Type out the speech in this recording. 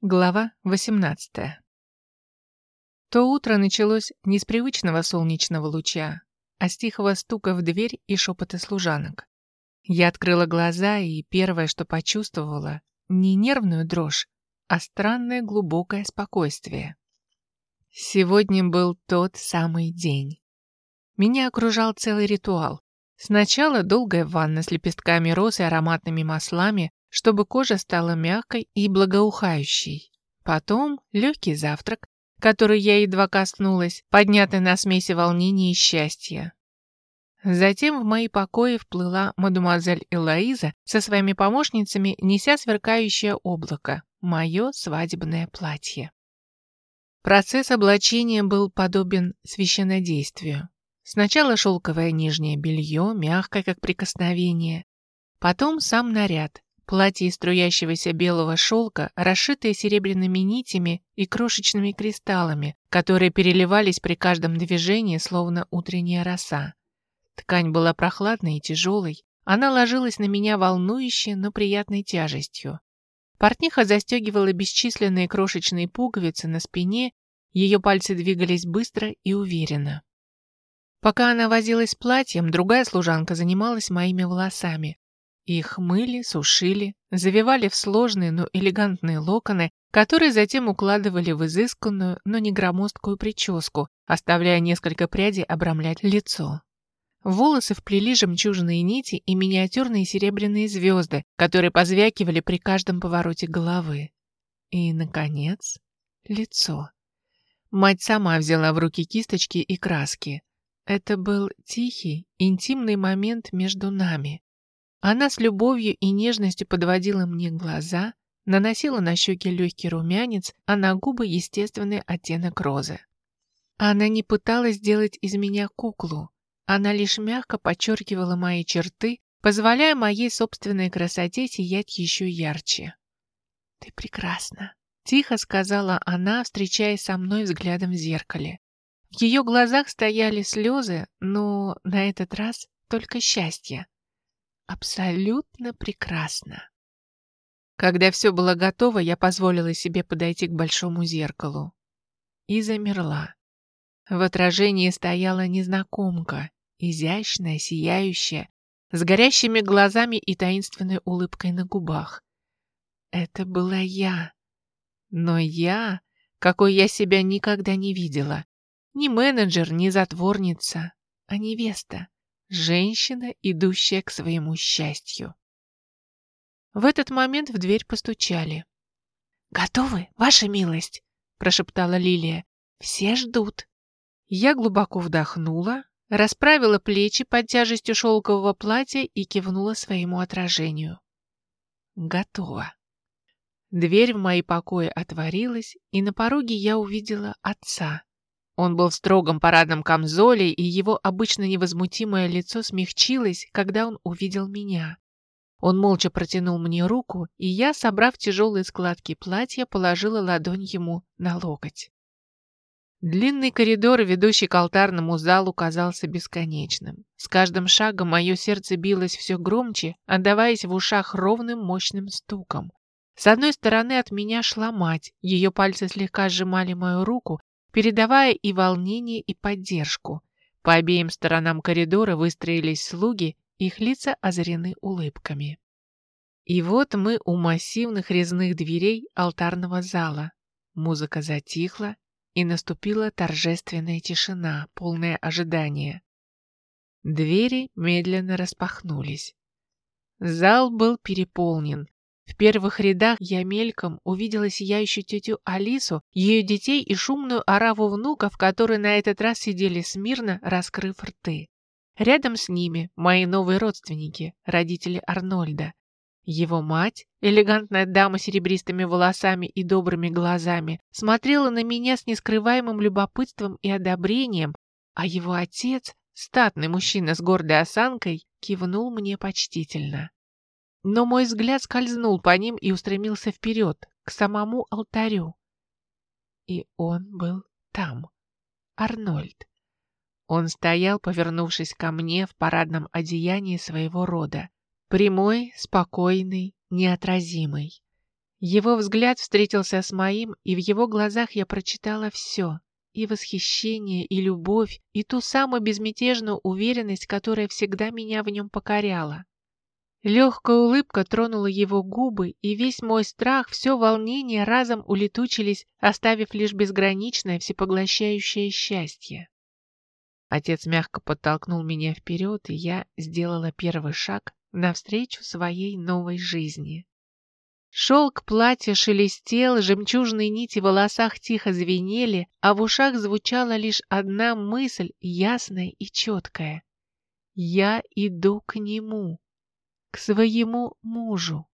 Глава 18. То утро началось не с привычного солнечного луча, а с тихого стука в дверь и шепота служанок. Я открыла глаза и первое, что почувствовала, не нервную дрожь, а странное глубокое спокойствие. Сегодня был тот самый день. Меня окружал целый ритуал. Сначала долгая ванна с лепестками роз и ароматными маслами, чтобы кожа стала мягкой и благоухающей. Потом легкий завтрак, который я едва коснулась, поднятый на смеси волнения и счастья. Затем в мои покои вплыла мадемуазель Элоиза со своими помощницами, неся сверкающее облако, мое свадебное платье. Процесс облачения был подобен священнодействию. Сначала шелковое нижнее белье, мягкое, как прикосновение. Потом сам наряд. Платье из струящегося белого шелка, расшитое серебряными нитями и крошечными кристаллами, которые переливались при каждом движении, словно утренняя роса. Ткань была прохладной и тяжелой, она ложилась на меня волнующей, но приятной тяжестью. Портниха застегивала бесчисленные крошечные пуговицы на спине, ее пальцы двигались быстро и уверенно. Пока она возилась с платьем, другая служанка занималась моими волосами. Их мыли, сушили, завивали в сложные, но элегантные локоны, которые затем укладывали в изысканную, но не громоздкую прическу, оставляя несколько прядей обрамлять лицо. В волосы вплели жемчужные нити и миниатюрные серебряные звезды, которые позвякивали при каждом повороте головы. И, наконец, лицо. Мать сама взяла в руки кисточки и краски. Это был тихий, интимный момент между нами. Она с любовью и нежностью подводила мне глаза, наносила на щеки легкий румянец, а на губы естественный оттенок розы. Она не пыталась сделать из меня куклу, она лишь мягко подчеркивала мои черты, позволяя моей собственной красоте сиять еще ярче. «Ты прекрасна», — тихо сказала она, встречаясь со мной взглядом в зеркале. В ее глазах стояли слезы, но на этот раз только счастье. Абсолютно прекрасно. Когда все было готово, я позволила себе подойти к большому зеркалу. И замерла. В отражении стояла незнакомка, изящная, сияющая, с горящими глазами и таинственной улыбкой на губах. Это была я. Но я, какой я себя никогда не видела. Ни менеджер, ни затворница, а невеста. Женщина, идущая к своему счастью. В этот момент в дверь постучали. «Готовы, ваша милость?» – прошептала Лилия. «Все ждут». Я глубоко вдохнула, расправила плечи под тяжестью шелкового платья и кивнула своему отражению. Готово. Дверь в мои покои отворилась, и на пороге я увидела отца. Он был в строгом парадном камзоле, и его обычно невозмутимое лицо смягчилось, когда он увидел меня. Он молча протянул мне руку, и я, собрав тяжелые складки платья, положила ладонь ему на локоть. Длинный коридор, ведущий к алтарному залу, казался бесконечным. С каждым шагом мое сердце билось все громче, отдаваясь в ушах ровным мощным стуком. С одной стороны от меня шла мать, ее пальцы слегка сжимали мою руку, передавая и волнение, и поддержку. По обеим сторонам коридора выстроились слуги, их лица озарены улыбками. И вот мы у массивных резных дверей алтарного зала. Музыка затихла, и наступила торжественная тишина, полное ожидание. Двери медленно распахнулись. Зал был переполнен. В первых рядах я мельком увидела сияющую тетю Алису, ее детей и шумную ораву внуков, которые на этот раз сидели смирно, раскрыв рты. Рядом с ними мои новые родственники, родители Арнольда. Его мать, элегантная дама с серебристыми волосами и добрыми глазами, смотрела на меня с нескрываемым любопытством и одобрением, а его отец, статный мужчина с гордой осанкой, кивнул мне почтительно. Но мой взгляд скользнул по ним и устремился вперед, к самому алтарю. И он был там, Арнольд. Он стоял, повернувшись ко мне в парадном одеянии своего рода. Прямой, спокойный, неотразимый. Его взгляд встретился с моим, и в его глазах я прочитала все. И восхищение, и любовь, и ту самую безмятежную уверенность, которая всегда меня в нем покоряла. Легкая улыбка тронула его губы, и весь мой страх, все волнение разом улетучились, оставив лишь безграничное всепоглощающее счастье. Отец мягко подтолкнул меня вперед, и я сделала первый шаг навстречу своей новой жизни. Шелк платья шелестел, жемчужные нити в волосах тихо звенели, а в ушах звучала лишь одна мысль, ясная и четкая. «Я иду к нему, к своему мужу».